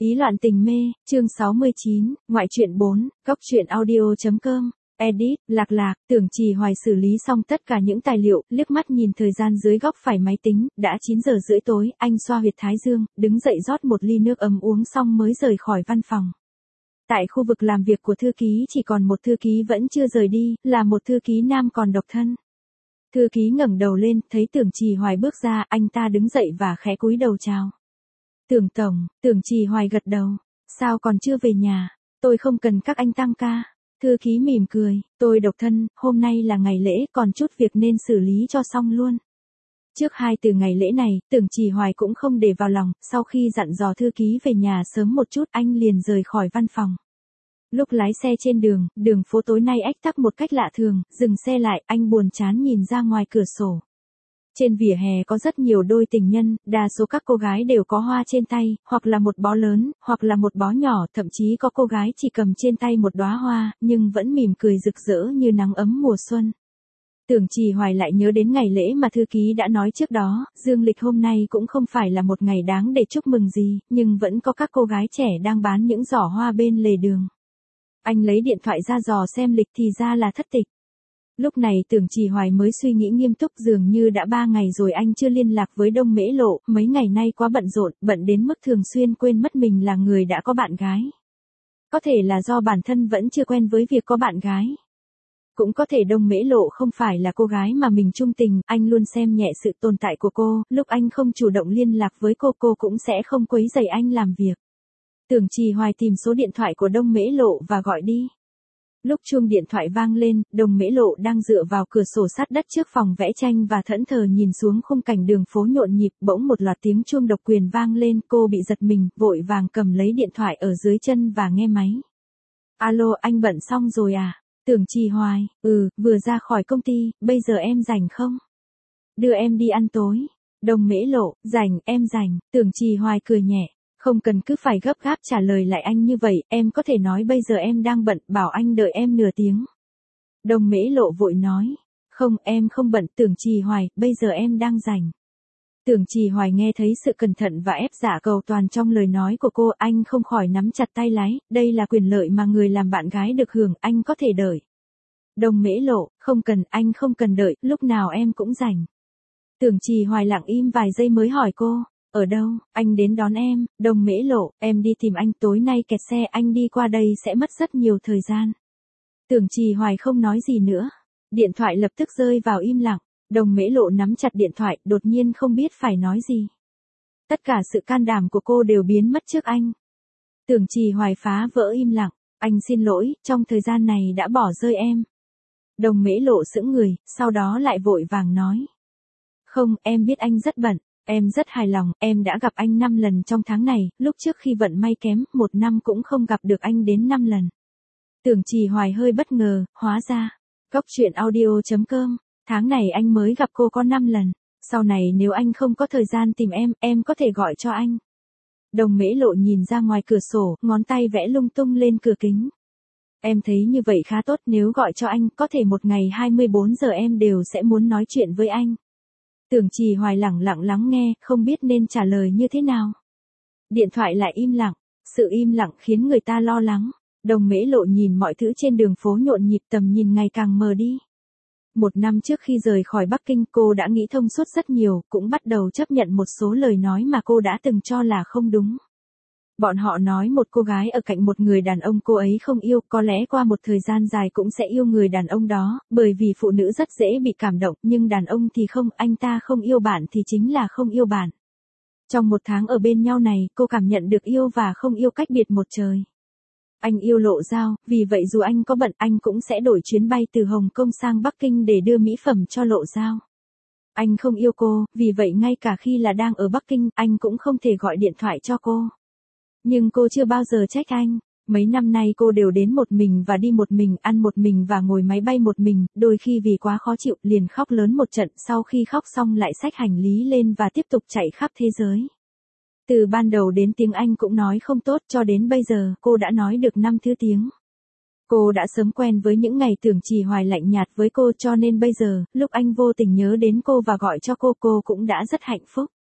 Ý loạn tình mê, chương 69, ngoại truyện 4, góc truyện audio.com, edit, lạc, Tưởng Trì Hoài xử lý xong tất cả những tài liệu, liếc mắt nhìn thời gian dưới góc phải máy tính, đã 9 giờ rưỡi tối, anh xoa huyệt thái dương, đứng dậy rót một ly nước ấm uống xong mới rời khỏi văn phòng. Tại khu vực làm việc của thư ký chỉ còn một thư ký vẫn chưa rời đi, là một thư ký nam còn độc thân. Thư ký ngẩng đầu lên, thấy Tưởng Trì Hoài bước ra, anh ta đứng dậy và khẽ cúi đầu chào. Tưởng tổng, Tưởng Trì Hoài gật đầu. Sao còn chưa về nhà? Tôi không cần các anh tăng ca. Thư ký mỉm cười, tôi độc thân, hôm nay là ngày lễ, còn chút việc nên xử lý cho xong luôn. Trước 2 từ ngày lễ này, Tưởng Trì Hoài cũng không để vào lòng, sau khi dặn dò thư ký về nhà sớm một chút, anh liền rời khỏi văn phòng. Lúc lái xe trên đường phố tối nay ách tắc một cách lạ thường, dừng xe lại, anh buồn chán nhìn ra ngoài cửa sổ. Trên vỉa hè có rất nhiều đôi tình nhân, đa số các cô gái đều có hoa trên tay, hoặc là một bó lớn, hoặc là một bó nhỏ, thậm chí có cô gái chỉ cầm trên tay một đóa hoa, nhưng vẫn mỉm cười rực rỡ như nắng ấm mùa xuân. Tưởng Trì Hoài lại nhớ đến ngày lễ mà thư ký đã nói trước đó, dương lịch hôm nay cũng không phải là một ngày đáng để chúc mừng gì, nhưng vẫn có các cô gái trẻ đang bán những giỏ hoa bên lề đường. Anh lấy điện thoại ra dò xem lịch thì ra là thất tịch. Lúc này Tưởng Trì Hoài mới suy nghĩ nghiêm túc, dường như đã 3 ngày rồi anh chưa liên lạc với Đông Mễ Lộ, mấy ngày nay quá bận rộn, bận đến mức thường xuyên quên mất mình là người đã có bạn gái. Có thể là do bản thân vẫn chưa quen với việc có bạn gái. Cũng có thể Đông Mễ Lộ không phải là cô gái mà mình chung tình, anh luôn xem nhẹ sự tồn tại của cô, lúc anh không chủ động liên lạc với cô cũng sẽ không quấy rầy anh làm việc. Tưởng Trì Hoài tìm số điện thoại của Đông Mễ Lộ và gọi đi. Lúc chuông điện thoại vang lên, Đông Mễ Lộ đang dựa vào cửa sổ sát đất trước phòng vẽ tranh và thẫn thờ nhìn xuống khung cảnh đường phố nhộn nhịp, bỗng một loạt tiếng chuông độc quyền vang lên, cô bị giật mình, vội vàng cầm lấy điện thoại ở dưới chân và nghe máy. Alo, anh bận xong rồi à? Tưởng Trì Hoài, vừa ra khỏi công ty, bây giờ em rảnh không? Đưa em đi ăn tối. Đông Mễ Lộ, rảnh, em rảnh. Tưởng Trì Hoài cười nhẹ. Không cần cứ phải gấp gáp trả lời lại anh như vậy, em có thể nói bây giờ em đang bận, bảo anh đợi em nửa tiếng. Đông Mễ Lộ vội nói. Không, em không bận. Tưởng Trì Hoài, bây giờ em đang rảnh. Tưởng Trì Hoài nghe thấy sự cẩn thận và ép dạ cầu toàn trong lời nói của cô, anh không khỏi nắm chặt tay lái, đây là quyền lợi mà người làm bạn gái được hưởng, anh có thể đợi. Đông Mễ Lộ, không cần, anh không cần đợi, lúc nào em cũng rảnh. Tưởng Trì Hoài lặng im vài giây mới hỏi cô. Ở đâu, anh đến đón em. Đông Mễ Lộ, em đi tìm anh, tối nay kẹt xe, anh đi qua đây sẽ mất rất nhiều thời gian. Tưởng Trì Hoài không nói gì nữa. Điện thoại lập tức rơi vào im lặng. Đông Mễ Lộ nắm chặt điện thoại, đột nhiên không biết phải nói gì. Tất cả sự can đảm của cô đều biến mất trước anh. Tưởng Trì Hoài phá vỡ im lặng. Anh xin lỗi, trong thời gian này đã bỏ rơi em. Đông Mễ Lộ sững người, sau đó lại vội vàng nói. Không, em biết anh rất bận. Em rất hài lòng, em đã gặp anh 5 lần trong tháng này, lúc trước khi vận may kém, 1 năm cũng không gặp được anh đến 5 lần. Tưởng Trì Hoài hơi bất ngờ, hóa ra. Góc truyện audio.com, tháng này anh mới gặp cô có 5 lần. Sau này nếu anh không có thời gian tìm em có thể gọi cho anh. Đông Mễ Lộ nhìn ra ngoài cửa sổ, ngón tay vẽ lung tung lên cửa kính. Em thấy như vậy khá tốt, nếu gọi cho anh, có thể một ngày 24 giờ em đều sẽ muốn nói chuyện với anh. Tưởng Trì Hoài lẳng lặng lắng nghe, không biết nên trả lời như thế nào. Điện thoại lại im lặng, sự im lặng khiến người ta lo lắng. Đông Mễ Lộ nhìn mọi thứ trên đường phố nhộn nhịp, tầm nhìn ngày càng mờ đi. 1 năm trước khi rời khỏi Bắc Kinh, cô đã nghĩ thông suốt rất nhiều, cũng bắt đầu chấp nhận một số lời nói mà cô đã từng cho là không đúng. Bọn họ nói một cô gái ở cạnh một người đàn ông cô ấy không yêu, có lẽ qua một thời gian dài cũng sẽ yêu người đàn ông đó, bởi vì phụ nữ rất dễ bị cảm động, nhưng đàn ông thì không, anh ta không yêu bạn thì chính là không yêu bạn. Trong 1 tháng ở bên nhau này, cô cảm nhận được yêu và không yêu cách biệt một trời. Anh yêu Lộ Giao, vì vậy dù anh có bận, anh cũng sẽ đổi chuyến bay từ Hồng Kông sang Bắc Kinh để đưa mỹ phẩm cho Lộ Giao. Anh không yêu cô, vì vậy ngay cả khi là đang ở Bắc Kinh, anh cũng không thể gọi điện thoại cho cô. Nhưng cô chưa bao giờ trách anh. Mấy năm nay cô đều đến một mình và đi một mình, ăn một mình và ngồi máy bay một mình, đôi khi vì quá khó chịu liền khóc lớn một trận, sau khi khóc xong lại xách hành lý lên và tiếp tục chạy khắp thế giới. Từ ban đầu đến tiếng Anh cũng nói không tốt, cho đến bây giờ cô đã nói được 5 thứ tiếng. Cô đã sớm quen với những ngày Tưởng Trì Hoài lạnh nhạt với cô, cho nên bây giờ, lúc anh vô tình nhớ đến cô và gọi cho cô cũng đã rất hạnh phúc.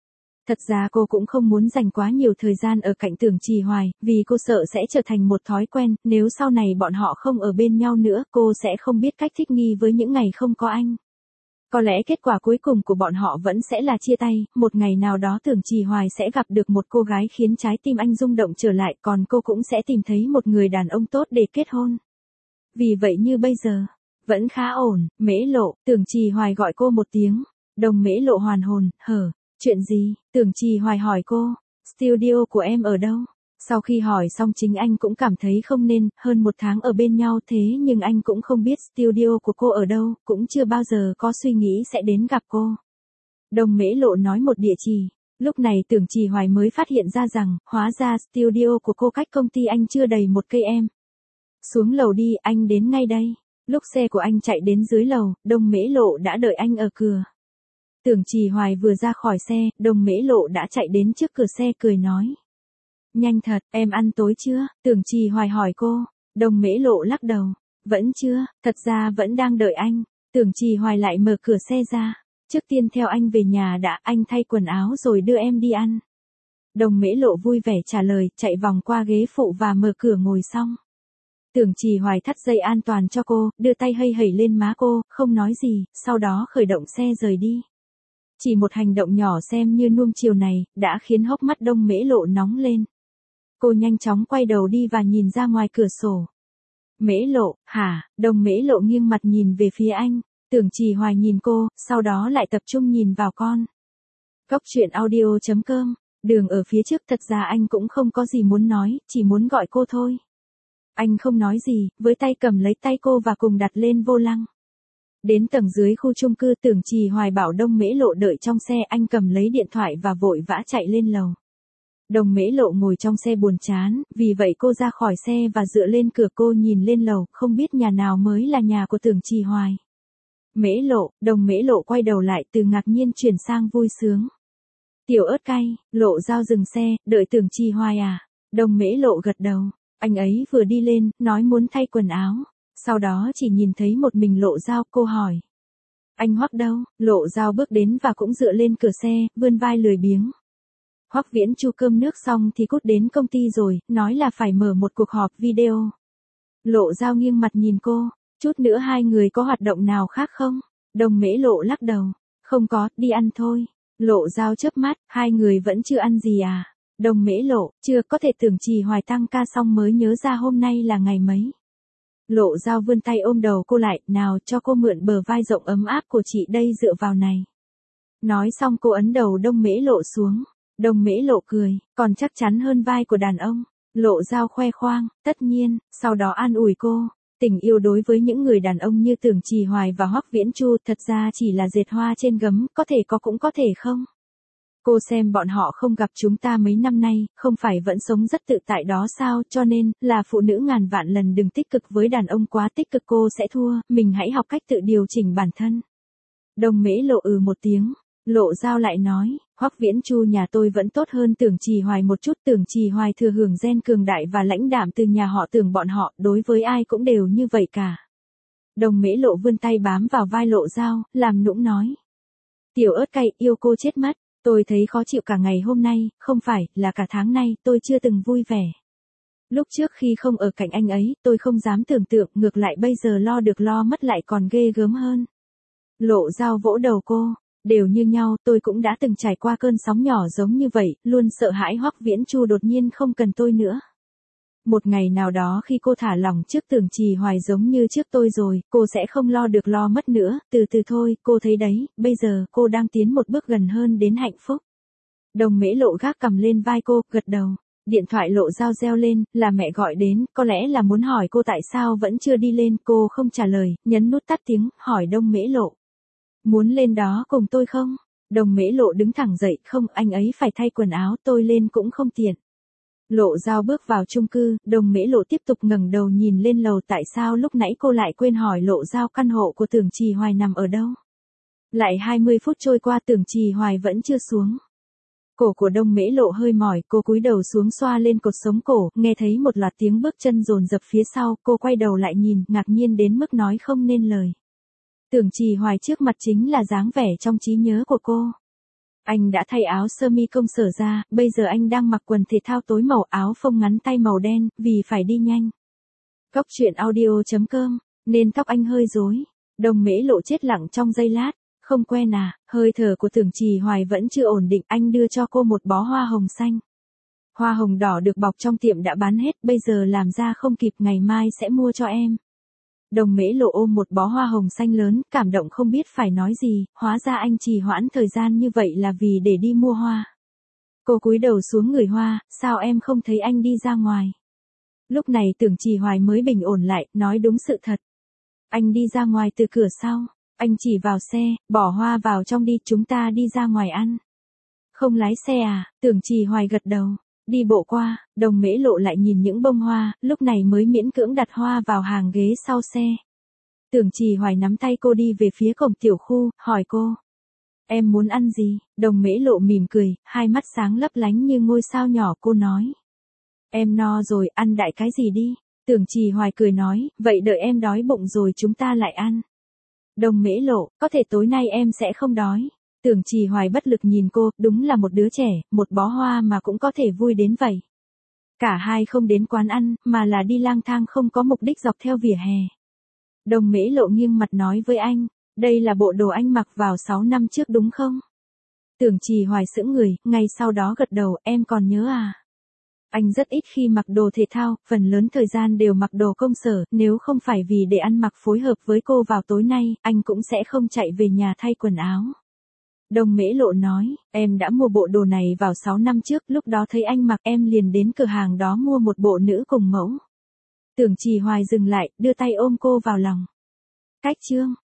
Thật ra cô cũng không muốn dành quá nhiều thời gian ở cạnh Tưởng Trì Hoài, vì cô sợ sẽ trở thành một thói quen, nếu sau này bọn họ không ở bên nhau nữa, cô sẽ không biết cách thích nghi với những ngày không có anh. Có lẽ kết quả cuối cùng của bọn họ vẫn sẽ là chia tay, một ngày nào đó Tưởng Trì Hoài sẽ gặp được một cô gái khiến trái tim anh rung động trở lại, còn cô cũng sẽ tìm thấy một người đàn ông tốt để kết hôn. Vì vậy như bây giờ, vẫn khá ổn. Mễ Lộ, Tưởng Trì Hoài gọi cô một tiếng. Đồng Mễ Lộ hoàn hồn, hở, chuyện gì? Tưởng Trì Hoài hỏi cô, studio của em ở đâu? Sau khi hỏi xong chính anh cũng cảm thấy không nên, hơn một tháng ở bên nhau thế nhưng anh cũng không biết studio của cô ở đâu, cũng chưa bao giờ có suy nghĩ sẽ đến gặp cô. Đồng Mễ Lộ nói một địa chỉ. Lúc này Tưởng Trì Hoài mới phát hiện ra rằng, hóa ra studio của cô cách công ty anh chưa đầy 1 cây em. Xuống lầu đi, anh đến ngay đây. Lúc xe của anh chạy đến dưới lầu, Đồng Mễ Lộ đã đợi anh ở cửa. Tưởng Trì Hoài vừa ra khỏi xe, Đồng Mễ Lộ đã chạy đến trước cửa xe cười nói. Nhanh thật, em ăn tối chưa? Tưởng Trì Hoài hỏi cô. Đồng Mễ Lộ lắc đầu. Vẫn chưa, thật ra vẫn đang đợi anh. Tưởng Trì Hoài lại mở cửa xe ra. Trước tiên theo anh về nhà đã, anh thay quần áo rồi đưa em đi ăn. Đồng Mễ Lộ vui vẻ trả lời, chạy vòng qua ghế phụ và mở cửa ngồi xong. Tưởng Trì Hoài thắt dây an toàn cho cô, đưa tay hây hẩy lên má cô, không nói gì, sau đó khởi động xe rời đi. Chỉ một hành động nhỏ xem như nuông chiều này, đã khiến hốc mắt Đồng Mễ Lộ nóng lên. Cô nhanh chóng quay đầu đi và nhìn ra ngoài cửa sổ. Mễ Lộ, hả? Đồng Mễ Lộ nghiêng mặt nhìn về phía anh. Tưởng Trì Hoài nhìn cô, sau đó lại tập trung nhìn vào con. Góc truyện audio.com. Đường ở phía trước, thật ra anh cũng không có gì muốn nói, chỉ muốn gọi cô thôi. Anh không nói gì, với tay cầm lấy tay cô và cùng đặt lên vô lăng. Đến tầng dưới khu chung cư, Tưởng Trì Hoài bảo Đồng Mễ Lộ đợi trong xe, anh cầm lấy điện thoại và vội vã chạy lên lầu. Đồng Mễ Lộ ngồi trong xe buồn chán, vì vậy cô ra khỏi xe và dựa lên cửa, cô nhìn lên lầu, không biết nhà nào mới là nhà của Tưởng Trì Hoài. Mễ Lộ, Đồng Mễ Lộ quay đầu lại, từ ngạc nhiên chuyển sang vui sướng. Tiểu ớt cay, Lộ Giao dừng xe, đợi Tưởng Trì Hoài à? Đồng Mễ Lộ gật đầu. Anh ấy vừa đi lên, nói muốn thay quần áo. Sau đó chỉ nhìn thấy một mình Lộ Giao, cô hỏi. Anh Hoắc đâu? Lộ Giao bước đến và cũng dựa lên cửa xe, vươn vai lười biếng. Hoắc Viễn Chu cơm nước xong thì cút đến công ty rồi, nói là phải mở một cuộc họp video. Lộ Giao nghiêng mặt nhìn cô, chút nữa hai người có hoạt động nào khác không? Đồng Mễ Lộ lắc đầu, không có, đi ăn thôi. Lộ Giao chớp mắt, hai người vẫn chưa ăn gì à? Đồng Mễ Lộ, chưa, có thể Tưởng Trì Hoài tăng ca xong mới nhớ ra hôm nay là ngày mấy. Lộ Giao vươn tay ôm đầu cô lại, nào cho cô mượn bờ vai rộng ấm áp của chị đây, dựa vào này. Nói xong cô ấn đầu Đồng Mễ Lộ xuống. Đồng Mễ Lộ cười, còn chắc chắn hơn vai của đàn ông. Lộ Giao khoe khoang, tất nhiên, sau đó an ủi cô. Tình yêu đối với những người đàn ông như Tưởng Trì Hoài và Hoắc Viễn Chu thật ra chỉ là dệt hoa trên gấm, có thể có cũng có thể không. Cô xem bọn họ không gặp chúng ta mấy năm nay, không phải vẫn sống rất tự tại đó sao, cho nên, là phụ nữ ngàn vạn lần đừng tích cực với đàn ông quá tích cực cô sẽ thua, mình hãy học cách tự điều chỉnh bản thân. Đồng Mễ Lộ một tiếng. Lộ Giao lại nói, Hoắc Viễn Chu nhà tôi vẫn tốt hơn Tưởng Trì Hoài một chút. Tưởng Trì Hoài thừa hưởng gen cường đại và lãnh đạm từ nhà họ Tưởng, bọn họ đối với ai cũng đều như vậy cả. Đồng Mễ Lộ vươn tay bám vào vai Lộ Giao, làm nũng nói. Tiểu ớt cay, yêu cô chết mất, tôi thấy khó chịu cả ngày hôm nay, không phải, là cả tháng nay, tôi chưa từng vui vẻ. Lúc trước khi không ở cạnh anh ấy, tôi không dám tưởng tượng, ngược lại bây giờ lo được lo mất lại còn ghê gớm hơn. Lộ Giao vỗ đầu cô. Đều như nhau, tôi cũng đã từng trải qua cơn sóng nhỏ giống như vậy, luôn sợ hãi Hoắc Viễn Chu đột nhiên không cần tôi nữa. Một ngày nào đó khi cô thả lỏng trước Tưởng Trì Hoài giống như trước tôi rồi, cô sẽ không lo được lo mất nữa, từ từ thôi, cô thấy đấy, bây giờ cô đang tiến một bước gần hơn đến hạnh phúc. Đồng Mễ Lộ gác cầm lên vai cô, gật đầu. Điện thoại Lộ Giao reo lên, là mẹ gọi đến, có lẽ là muốn hỏi cô tại sao vẫn chưa đi lên, cô không trả lời, nhấn nút tắt tiếng, hỏi Đồng Mễ Lộ. Muốn lên đó cùng tôi không? Đồng Mễ Lộ đứng thẳng dậy, không, anh ấy phải thay quần áo, tôi lên cũng không tiện. Lộ Giao bước vào chung cư, Đồng Mễ Lộ tiếp tục ngẩng đầu nhìn lên lầu, tại sao lúc nãy cô lại quên hỏi Lộ Giao căn hộ của Tưởng Trì Hoài nằm ở đâu? Lại 20 phút trôi qua Tưởng Trì Hoài vẫn chưa xuống. Cổ của Đồng Mễ Lộ hơi mỏi, cô cúi đầu xuống xoa lên cột sống cổ, nghe thấy một loạt tiếng bước chân dồn dập phía sau, cô quay đầu lại nhìn, ngạc nhiên đến mức nói không nên lời. Tưởng Trì Hoài trước mặt chính là dáng vẻ trong trí nhớ của cô. Anh đã thay áo sơ mi công sở ra, bây giờ anh đang mặc quần thể thao tối màu áo phông ngắn tay màu đen, vì phải đi nhanh. Cóc truyện audio.com, nên tóc anh hơi rối. Đồng Mễ Lộ chết lặng trong giây lát, không quen à, hơi thở của Tưởng Trì Hoài vẫn chưa ổn định, anh đưa cho cô một bó hoa hồng xanh. Hoa hồng đỏ được bọc trong tiệm đã bán hết, bây giờ làm ra không kịp, ngày mai sẽ mua cho em. Đồng Mễ Lộ ôm một bó hoa hồng xanh lớn, cảm động không biết phải nói gì, hóa ra anh trì hoãn thời gian như vậy là vì để đi mua hoa. Cô cúi đầu xuống ngửi hoa, sao em không thấy anh đi ra ngoài? Lúc này Tưởng Trì Hoài mới bình ổn lại, nói đúng sự thật. Anh đi ra ngoài từ cửa sau, anh chỉ vào xe, bỏ hoa vào trong đi, chúng ta đi ra ngoài ăn. Không lái xe à? Tưởng Trì Hoài gật đầu. Đi bộ qua, Đồng Mễ Lộ lại nhìn những bông hoa, lúc này mới miễn cưỡng đặt hoa vào hàng ghế sau xe. Tưởng Trì Hoài nắm tay cô đi về phía cổng tiểu khu, hỏi cô. Em muốn ăn gì? Đồng Mễ Lộ mỉm cười, hai mắt sáng lấp lánh như ngôi sao nhỏ, cô nói. Em no rồi, ăn đại cái gì đi? Tưởng Trì Hoài cười nói, vậy đợi em đói bụng rồi chúng ta lại ăn. Đồng Mễ Lộ, có thể tối nay em sẽ không đói. Tưởng Trì Hoài bất lực nhìn cô, đúng là một đứa trẻ, một bó hoa mà cũng có thể vui đến vậy. Cả hai không đến quán ăn, mà là đi lang thang không có mục đích dọc theo vỉa hè. Đồng Mễ Lộ nghiêng mặt nói với anh, đây là bộ đồ anh mặc vào 6 năm trước đúng không? Tưởng Trì Hoài sững người, ngay sau đó gật đầu, em còn nhớ à? Anh rất ít khi mặc đồ thể thao, phần lớn thời gian đều mặc đồ công sở, nếu không phải vì để ăn mặc phối hợp với cô vào tối nay, anh cũng sẽ không chạy về nhà thay quần áo. Đồng Mễ Lộ nói, em đã mua bộ đồ này vào 6 năm trước, lúc đó thấy anh mặc em liền đến cửa hàng đó mua một bộ nữ cùng mẫu. Tưởng Trì Hoài dừng lại, đưa tay ôm cô vào lòng. Cách chương